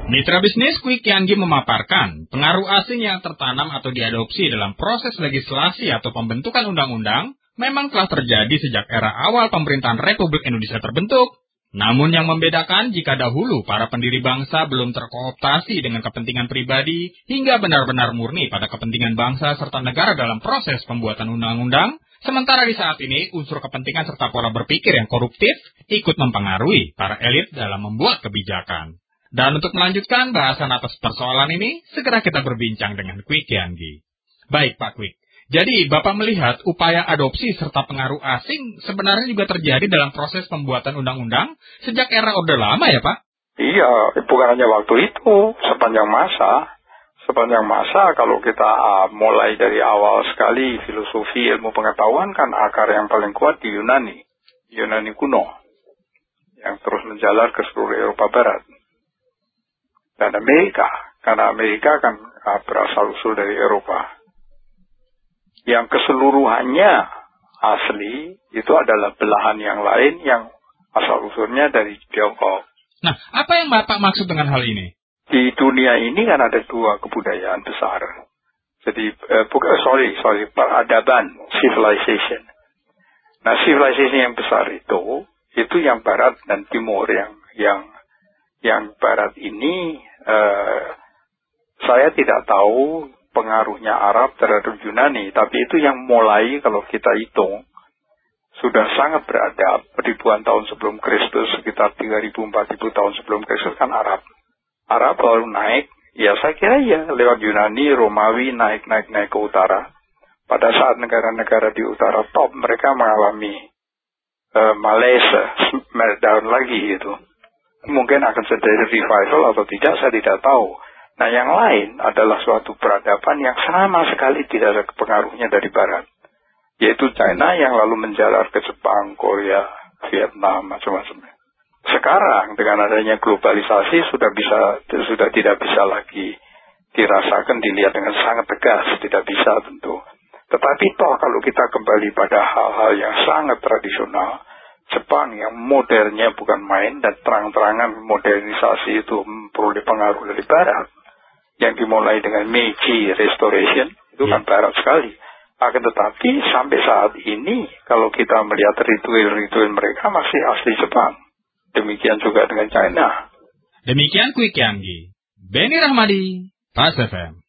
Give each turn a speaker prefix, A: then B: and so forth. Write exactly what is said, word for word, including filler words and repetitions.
A: Mitra bisnis Quick Yanggi memaparkan, pengaruh asing yang tertanam atau diadopsi dalam proses legislasi atau pembentukan undang-undang memang telah terjadi sejak era awal pemerintahan Republik Indonesia terbentuk. Namun yang membedakan jika dahulu para pendiri bangsa belum terkooptasi dengan kepentingan pribadi hingga benar-benar murni pada kepentingan bangsa serta negara dalam proses pembuatan undang-undang, sementara di saat ini unsur kepentingan serta pola berpikir yang koruptif ikut mempengaruhi para elit dalam membuat kebijakan. Dan untuk melanjutkan bahasan atas persoalan ini, segera kita berbincang dengan Quick Yanggi. Baik Pak Quick, jadi Bapak melihat upaya adopsi serta pengaruh asing sebenarnya juga terjadi dalam proses pembuatan undang-undang sejak era Orde Lama ya Pak?
B: Iya, bukan hanya waktu itu, sepanjang masa. Sepanjang masa kalau kita uh, mulai dari awal sekali filosofi ilmu pengetahuan kan akar yang paling kuat di Yunani. Yunani kuno, yang terus menjalar ke seluruh Eropa Barat. Dan Amerika, karena Amerika kan uh, berasal-usul dari Eropa. Yang keseluruhannya asli itu adalah belahan yang lain yang asal-usulnya dari Tiongkok.
A: Nah, apa yang Bapak maksud dengan hal ini?
B: Di dunia ini kan ada dua kebudayaan besar. Jadi, uh, bukan, sorry, sorry, peradaban, civilization. Nah, civilization yang besar itu, itu yang Barat dan Timur, yang yang yang Barat ini, uh, saya tidak tahu pengaruhnya Arab terhadap Yunani, tapi itu yang mulai kalau kita hitung, sudah sangat beradab, ribuan tahun sebelum Kristus, sekitar tiga ribu sampai empat ribu tahun sebelum Kristus kan Arab. Arab lalu naik, ya saya kira ya, lewat Yunani, Romawi, naik-naik-naik ke utara. Pada saat negara-negara di utara top, mereka mengalami uh, malaise, meltdown lagi gitu. Mungkin akan terjadi revival atau tidak, saya tidak tahu. Nah, yang lain adalah suatu peradaban yang sama sekali tidak ada pengaruhnya dari Barat. Yaitu China yang lalu menjalar ke Jepang, Korea, Vietnam, macam-macam. Sekarang, dengan adanya globalisasi, sudah bisa, sudah tidak bisa lagi dirasakan, dilihat dengan sangat tegas. Tidak bisa tentu. Tetapi toh kalau kita kembali pada hal-hal yang sangat tradisional, Jepang yang modernnya bukan main dan terang-terangan modernisasi itu memperoleh pengaruh dari Barat. Yang dimulai dengan Meiji Restoration, itu kan Barat sekali. Akan tetapi sampai saat ini, kalau kita melihat ritual-ritual mereka masih asli Jepang. Demikian juga dengan China.
A: Demikian Quick Yanggi. Beni Rahmadi, Pas F M.